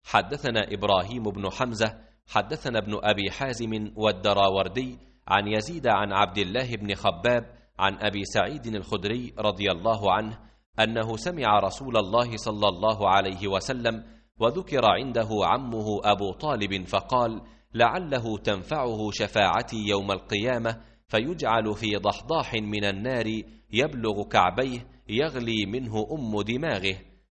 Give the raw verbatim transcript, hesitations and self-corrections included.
حدثنا إبراهيم بن حمزة حدثنا ابن أبي حازم والدراوردي عن يزيد عن عبد الله بن خباب عن أبي سعيد الخدري رضي الله عنه أنه سمع رسول الله صلى الله عليه وسلم وذكر عنده عمه أبو طالب فقال: لعله تنفعه شفاعتي يوم القيامة، فيجعل في ضحضاح من النار يبلغ كعبيه يغلي منه أم دماغه،